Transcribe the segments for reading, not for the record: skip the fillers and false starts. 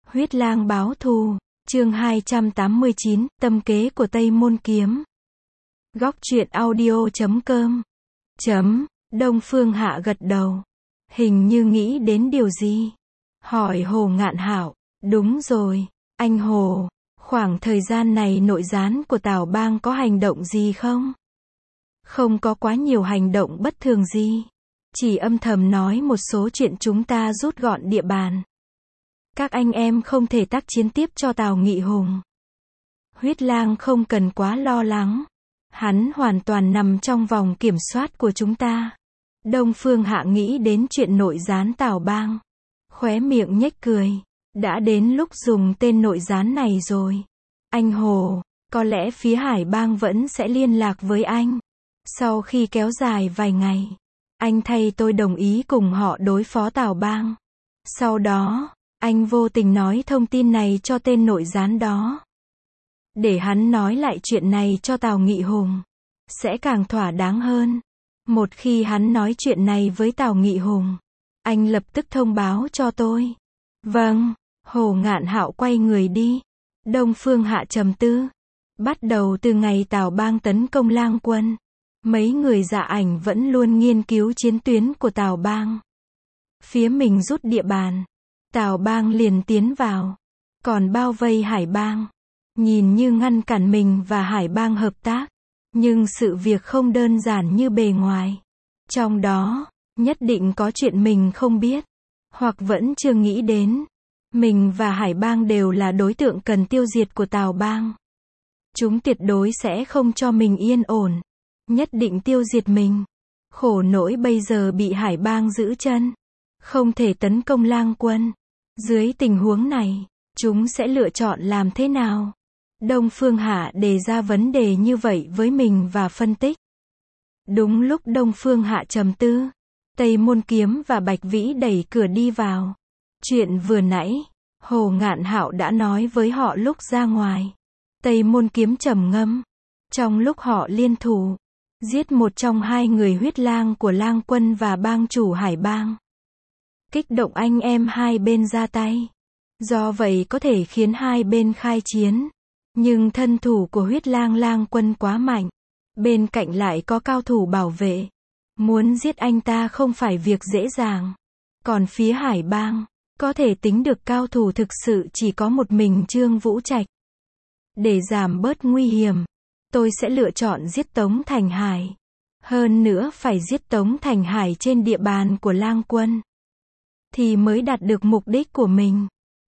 Huyết lang báo thù, chương 289, tâm kế của Tây Môn Kiếm. Góc truyện audio.com. Đông Phương Hạ gật đầu. Hình như nghĩ đến điều gì. Hỏi Hồ Ngạn Hạo, đúng rồi, anh Hồ, khoảng thời gian này nội gián của Tào Bang có hành động gì không? Không có quá nhiều hành động bất thường gì. Chỉ âm thầm nói một số chuyện chúng ta rút gọn địa bàn. Các anh em không thể tác chiến tiếp cho Tào Nghị Hùng. Huyết lang không cần quá lo lắng. Hắn hoàn toàn nằm trong vòng kiểm soát của chúng ta. Đông Phương Hạ nghĩ đến chuyện nội gián Tào Bang. Khóe miệng nhếch cười. Đã đến lúc dùng tên nội gián này rồi. Anh Hồ, có lẽ phía Hải Bang vẫn sẽ liên lạc với anh. Sau khi kéo dài vài ngày, anh thay tôi đồng ý cùng họ đối phó Tào Bang. Sau đó, anh vô tình nói thông tin này cho tên nội gián đó. Để hắn nói lại chuyện này cho Tào Nghị Hùng. Sẽ càng thỏa đáng hơn. Một khi hắn nói chuyện này với Tào Nghị Hùng, anh lập tức thông báo cho tôi. Vâng, Hồ Ngạn Hạo quay người đi. Đông Phương Hạ trầm tư. Bắt đầu từ ngày Tào Bang tấn công Lang Quân, mấy người Dạ Ảnh vẫn luôn nghiên cứu chiến tuyến của Tào Bang. Phía mình rút địa bàn, Tào Bang liền tiến vào, còn bao vây Hải Bang. Nhìn như ngăn cản mình và Hải Bang hợp tác, nhưng sự việc không đơn giản như bề ngoài. Trong đó, nhất định có chuyện mình không biết, hoặc vẫn chưa nghĩ đến. Mình và Hải Bang đều là đối tượng cần tiêu diệt của Tào Bang. Chúng tuyệt đối sẽ không cho mình yên ổn. Nhất định tiêu diệt mình. Khổ nỗi bây giờ bị Hải Bang giữ chân. Không thể tấn công Lang Quân. Dưới tình huống này, chúng sẽ lựa chọn làm thế nào? Đông Phương Hạ đề ra vấn đề như vậy với mình và phân tích. Đúng lúc Đông Phương Hạ trầm tư, Tây Môn Kiếm và Bạch Vĩ đẩy cửa đi vào. Chuyện vừa nãy, Hồ Ngạn Hạo đã nói với họ lúc ra ngoài. Tây Môn Kiếm trầm ngâm. Trong lúc họ liên thủ, giết một trong hai người huyết lang của Lang Quân và bang chủ Hải Bang. Kích động anh em hai bên ra tay. Do vậy có thể khiến hai bên khai chiến. Nhưng thân thủ của huyết lang Lang Quân quá mạnh. Bên cạnh lại có cao thủ bảo vệ. Muốn giết anh ta không phải việc dễ dàng. Còn phía Hải Bang, có thể tính được cao thủ thực sự chỉ có một mình Trương Vũ Trạch. Để giảm bớt nguy hiểm, tôi sẽ lựa chọn giết Tống Thành Hải. Hơn nữa phải giết Tống Thành Hải trên địa bàn của Lang Quân. Thì mới đạt được mục đích của mình.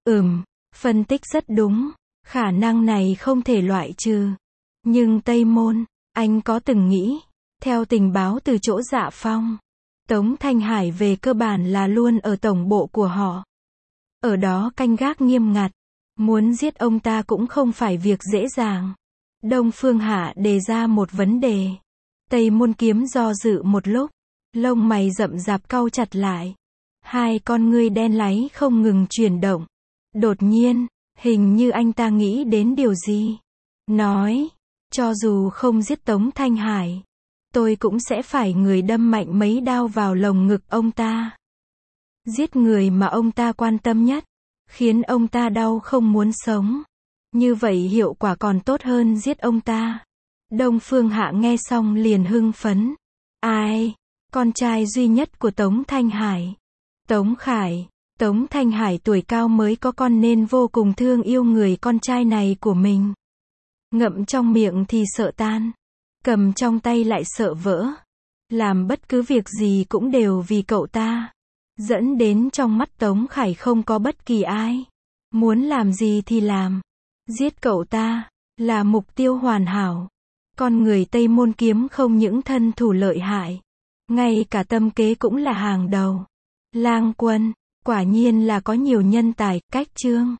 Phân tích rất đúng. Khả năng này không thể loại trừ. Nhưng Tây Môn, anh có từng nghĩ, theo tình báo từ chỗ Dạ Phong, Tống Thanh Hải về cơ bản là luôn ở tổng bộ của họ. Ở đó canh gác nghiêm ngặt. Muốn giết ông ta cũng không phải việc dễ dàng. Đông Phương Hạ đề ra một vấn đề. Tây Môn Kiếm do dự một lúc. Lông mày rậm rạp cau chặt lại. Hai con ngươi đen láy không ngừng chuyển động. Đột nhiên, hình như anh ta nghĩ đến điều gì. Nói, cho dù không giết Tống Thanh Hải, tôi cũng sẽ phải người đâm mạnh mấy đao vào lồng ngực ông ta. Giết người mà ông ta quan tâm nhất, khiến ông ta đau không muốn sống. Như vậy hiệu quả còn tốt hơn giết ông ta. Đông Phương Hạ nghe xong liền hưng phấn. Ai? Con trai duy nhất của Tống Thanh Hải. Tống Khải. Tống Thanh Hải tuổi cao mới có con nên vô cùng thương yêu người con trai này của mình. Ngậm trong miệng thì sợ tan. Cầm trong tay lại sợ vỡ. Làm bất cứ việc gì cũng đều vì cậu ta. Dẫn đến trong mắt Tống Khải không có bất kỳ ai. Muốn làm gì thì làm. Giết cậu ta, là mục tiêu hoàn hảo. Con người Tây Môn Kiếm không những thân thủ lợi hại. Ngay cả tâm kế cũng là hàng đầu. Lang Quân, quả nhiên là có nhiều nhân tài, cách chương.